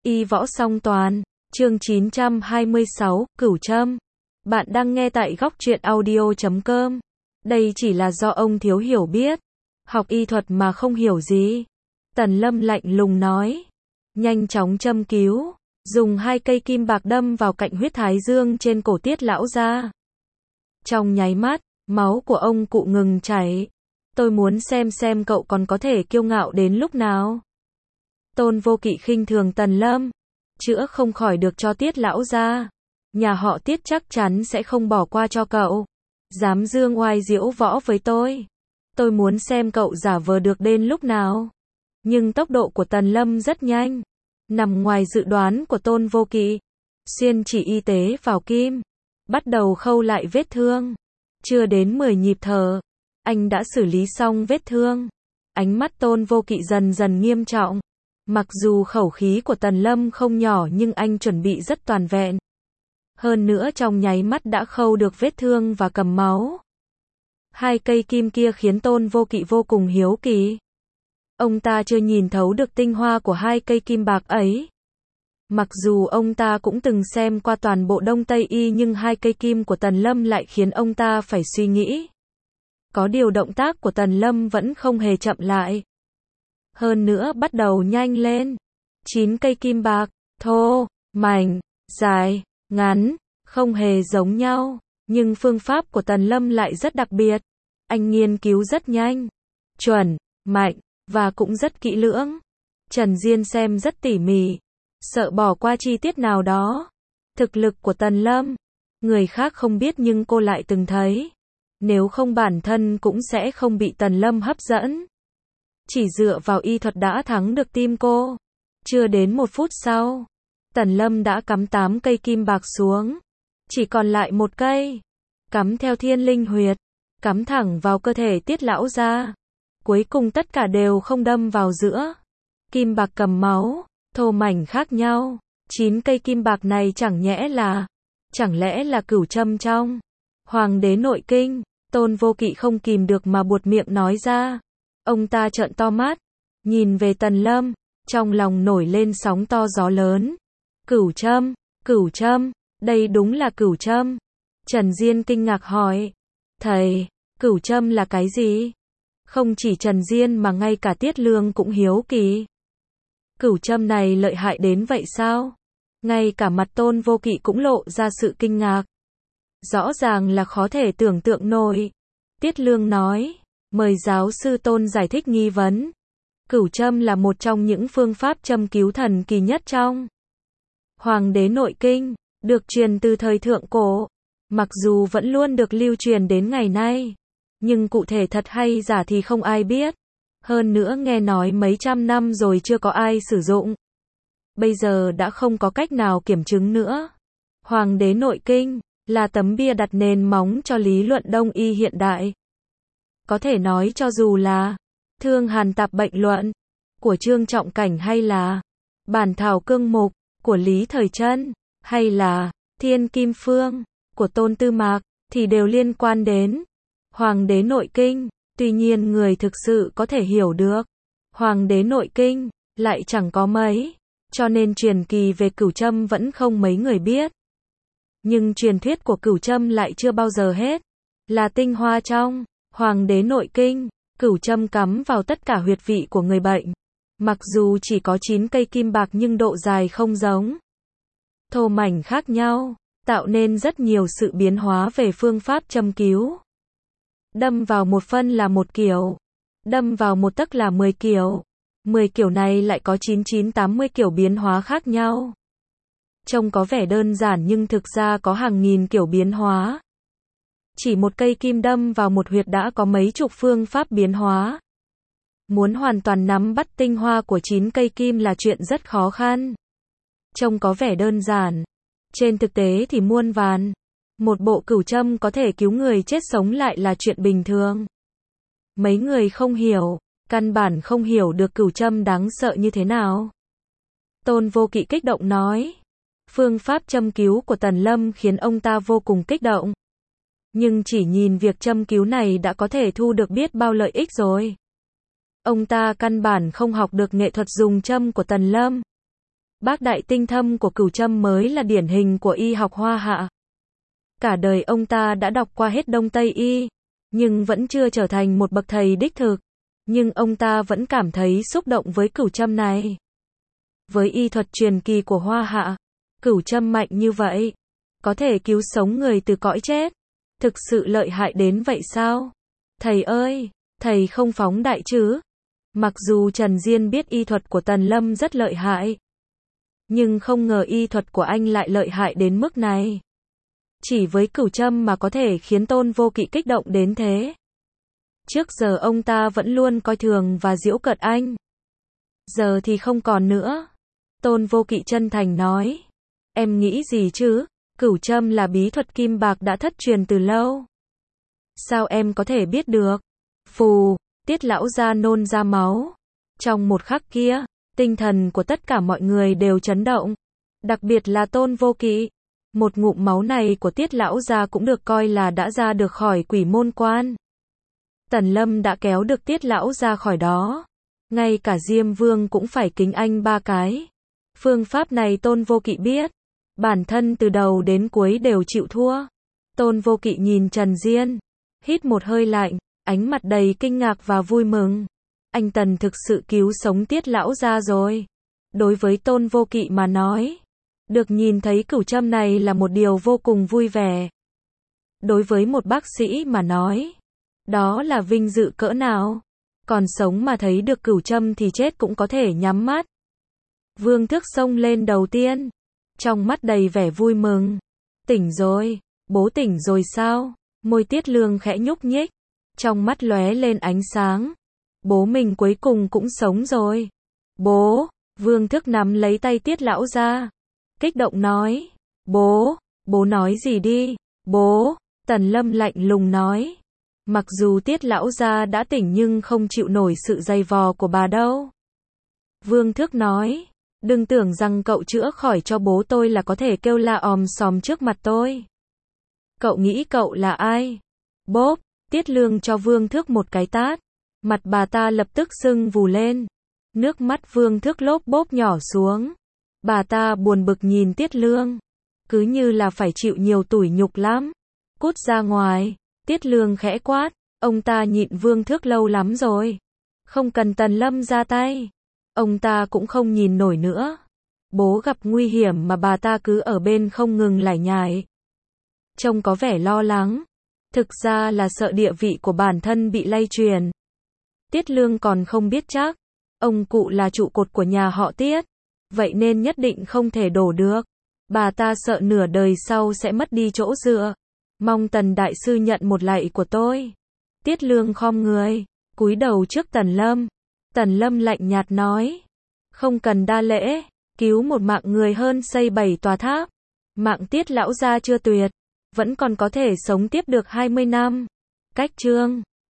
Y võ song toàn, chương 926, Cửu Châm. Bạn đang nghe tại góc truyện audio.com. Đây chỉ là do ông thiếu hiểu biết. Học y thuật mà không hiểu gì. Tần Lâm lạnh lùng nói. Nhanh chóng châm cứu. Dùng 2 cây kim bạc đâm vào cạnh huyết thái dương trên cổ Tiết lão gia. Trong nháy mắt, máu của ông cụ ngừng chảy. Tôi muốn xem cậu còn có thể kiêu ngạo đến lúc nào. Tôn Vô Kỵ khinh thường Tần Lâm. Chữa không khỏi được cho Tiết lão gia. Nhà họ Tiết chắc chắn sẽ không bỏ qua cho cậu. Dám dương oai diễu võ với tôi. Tôi muốn xem cậu giả vờ được đến lúc nào. Nhưng tốc độ của Tần Lâm rất nhanh. Nằm ngoài dự đoán của Tôn Vô Kỵ. Xuyên chỉ y tế vào kim. Bắt đầu khâu lại vết thương. Chưa đến 10 nhịp thở. Anh đã xử lý xong vết thương. Ánh mắt Tôn Vô Kỵ dần dần nghiêm trọng. Mặc dù khẩu khí của Tần Lâm không nhỏ nhưng anh chuẩn bị rất toàn vẹn. Hơn nữa trong nháy mắt đã khâu được vết thương và cầm máu. 2 cây kim kia khiến Tôn Vô Kỵ vô cùng hiếu kỳ. Ông ta chưa nhìn thấu được tinh hoa của 2 cây kim bạc ấy. Mặc dù ông ta cũng từng xem qua toàn bộ Đông Tây Y nhưng 2 cây kim của Tần Lâm lại khiến ông ta phải suy nghĩ. Có điều động tác của Tần Lâm vẫn không hề chậm lại. Hơn nữa bắt đầu nhanh lên. 9 cây kim bạc, thô, mảnh, dài, ngắn, không hề giống nhau. Nhưng phương pháp của Tần Lâm lại rất đặc biệt. Anh nghiên cứu rất nhanh, chuẩn, mạnh, và cũng rất kỹ lưỡng. Trần Diên xem rất tỉ mỉ. Sợ bỏ qua chi tiết nào đó. Thực lực của Tần Lâm, người khác không biết nhưng cô lại từng thấy. Nếu không bản thân cũng sẽ không bị Tần Lâm hấp dẫn. Chỉ dựa vào y thuật đã thắng được tim cô. Chưa đến 1 phút sau, Tần Lâm đã cắm 8 cây kim bạc xuống. Chỉ còn lại 1 cây. Cắm theo thiên linh huyệt. Cắm thẳng vào cơ thể Tiết lão gia. Cuối cùng tất cả đều không đâm vào giữa. Kim bạc cầm máu, thô mảnh khác nhau. 9 cây kim bạc này chẳng lẽ là cửu châm trong Hoàng đế nội kinh. Tôn Vô Kỵ không kìm được mà buột miệng nói ra. Ông ta trợn to mắt, nhìn về Tần Lâm, trong lòng nổi lên sóng to gió lớn. Cửu châm, đây đúng là cửu châm. Trần Diên kinh ngạc hỏi, thầy, cửu châm là cái gì? Không chỉ Trần Diên mà ngay cả Tiết Lương cũng hiếu kỳ. Cửu châm này lợi hại đến vậy sao? Ngay cả mặt Tôn Vô Kỵ cũng lộ ra sự kinh ngạc. Rõ ràng là khó thể tưởng tượng nổi. Tiết Lương nói, mời giáo sư Tôn giải thích nghi vấn. Cửu châm là một trong những phương pháp châm cứu thần kỳ nhất trong Hoàng đế nội kinh, được truyền từ thời thượng cổ. Mặc dù vẫn luôn được lưu truyền đến ngày nay, nhưng cụ thể thật hay giả thì không ai biết. Hơn nữa nghe nói mấy trăm năm rồi chưa có ai sử dụng. Bây giờ đã không có cách nào kiểm chứng nữa. Hoàng đế nội kinh là tấm bia đặt nền móng cho lý luận Đông y hiện đại. Có thể nói cho dù là Thương Hàn Tạp Bệnh Luận của Trương Trọng Cảnh hay là Bản Thảo Cương Mục của Lý Thời Trân hay là Thiên Kim Phương của Tôn Tư Mạc thì đều liên quan đến Hoàng đế nội kinh. Tuy nhiên người thực sự có thể hiểu được Hoàng đế nội kinh lại chẳng có mấy, cho nên truyền kỳ về cửu châm vẫn không mấy người biết. Nhưng truyền thuyết của cửu châm lại chưa bao giờ hết. Là tinh hoa trong Hoàng đế nội kinh. Cửu châm cắm vào tất cả huyệt vị của người bệnh. Mặc dù chỉ có 9 cây kim bạc nhưng độ dài không giống, thô mảnh khác nhau, tạo nên rất nhiều sự biến hóa về phương pháp châm cứu. Đâm vào 1 phân là 1 kiểu. Đâm vào 1 tấc là 10 kiểu. 10 kiểu này lại có 9980 kiểu biến hóa khác nhau. Trông có vẻ đơn giản nhưng thực ra có hàng nghìn kiểu biến hóa. Chỉ 1 cây kim đâm vào 1 huyệt đã có mấy chục phương pháp biến hóa. Muốn hoàn toàn nắm bắt tinh hoa của 9 cây kim là chuyện rất khó khăn. Trông có vẻ đơn giản. Trên thực tế thì muôn vàn. Một bộ cửu châm có thể cứu người chết sống lại là chuyện bình thường. Mấy người không hiểu, căn bản không hiểu được cửu châm đáng sợ như thế nào. Tôn Vô Kỵ kích động nói. Phương pháp châm cứu của Tần Lâm khiến ông ta vô cùng kích động. Nhưng chỉ nhìn việc châm cứu này đã có thể thu được biết bao lợi ích rồi. Ông ta căn bản không học được nghệ thuật dùng châm của Tần Lâm. Bác đại tinh thâm của Cửu Trâm mới là điển hình của y học Hoa Hạ. Cả đời ông ta đã đọc qua hết Đông Tây y, nhưng vẫn chưa trở thành một bậc thầy đích thực. Nhưng ông ta vẫn cảm thấy xúc động với Cửu Trâm này. Với y thuật truyền kỳ của Hoa Hạ, Cửu Trâm mạnh như vậy, có thể cứu sống người từ cõi chết. Thực sự lợi hại đến vậy sao? Thầy ơi, thầy không phóng đại chứ? Mặc dù Trần Diên biết y thuật của Tần Lâm rất lợi hại, nhưng không ngờ y thuật của anh lại lợi hại đến mức này. Chỉ với Cửu Trâm mà có thể khiến Tôn Vô Kỵ kích động đến thế. Trước giờ ông ta vẫn luôn coi thường và giễu cợt anh. Giờ thì không còn nữa. Tôn Vô Kỵ chân thành nói. Em nghĩ gì chứ? Cửu Trâm là bí thuật kim bạc đã thất truyền từ lâu. Sao em có thể biết được? Phù, Tiết lão gia nôn ra máu. Trong một khắc kia, tinh thần của tất cả mọi người đều chấn động. Đặc biệt là Tôn Vô Kỵ. Một ngụm máu này của Tiết lão gia cũng được coi là đã ra được khỏi quỷ môn quan. Tần Lâm đã kéo được Tiết lão ra khỏi đó. Ngay cả Diêm Vương cũng phải kính anh 3 cái. Phương pháp này Tôn Vô Kỵ biết. Bản thân từ đầu đến cuối đều chịu thua. Tôn Vô Kỵ nhìn Trần Diên, hít một hơi lạnh, ánh mặt đầy kinh ngạc và vui mừng. Anh Tần thực sự cứu sống Tiết lão ra rồi. Đối với Tôn Vô Kỵ mà nói, được nhìn thấy Cửu Trâm này là một điều vô cùng vui vẻ. Đối với một bác sĩ mà nói, đó là vinh dự cỡ nào. Còn sống mà thấy được Cửu Trâm thì chết cũng có thể nhắm mắt. Vương Thước xông lên đầu tiên, trong mắt đầy vẻ vui mừng. Tỉnh rồi, bố tỉnh rồi sao? Môi Tiết Lương khẽ nhúc nhích, trong mắt lóe lên ánh sáng. Bố mình cuối cùng cũng sống rồi. Bố, Vương Thước nắm lấy tay Tiết lão ra, kích động nói. Bố nói gì đi? Bố, Tần Lâm lạnh lùng nói. Mặc dù Tiết lão gia đã tỉnh nhưng không chịu nổi sự dày vò của bà đâu. Vương Thước nói, đừng tưởng rằng cậu chữa khỏi cho bố tôi là có thể kêu la òm sòm trước mặt tôi. Cậu nghĩ cậu là ai? Bốp, Tiết Lương cho Vương Thước một cái tát. Mặt bà ta lập tức sưng vù lên. Nước mắt Vương Thước lốp bốp nhỏ xuống. Bà ta buồn bực nhìn Tiết Lương. Cứ như là phải chịu nhiều tủi nhục lắm. Cút ra ngoài. Tiết Lương khẽ quát, ông ta nhịn Vương Thước lâu lắm rồi. Không cần Tần Lâm ra tay. Ông ta cũng không nhìn nổi nữa. Bố gặp nguy hiểm mà bà ta cứ ở bên không ngừng lải nhải. Trông có vẻ lo lắng. Thực ra là sợ địa vị của bản thân bị lay truyền. Tiết Lương còn không biết chắc. Ông cụ là trụ cột của nhà họ Tiết. Vậy nên nhất định không thể đổ được. Bà ta sợ nửa đời sau sẽ mất đi chỗ dựa. Mong Tần đại sư nhận một lạy của tôi. Tiết Lương khom người, cúi đầu trước Tần Lâm. Tần Lâm lạnh nhạt nói. Không cần đa lễ, cứu một mạng người hơn xây 7 tòa tháp. Mạng Tiết lão gia chưa tuyệt, vẫn còn có thể sống tiếp được 20 năm. Cách chương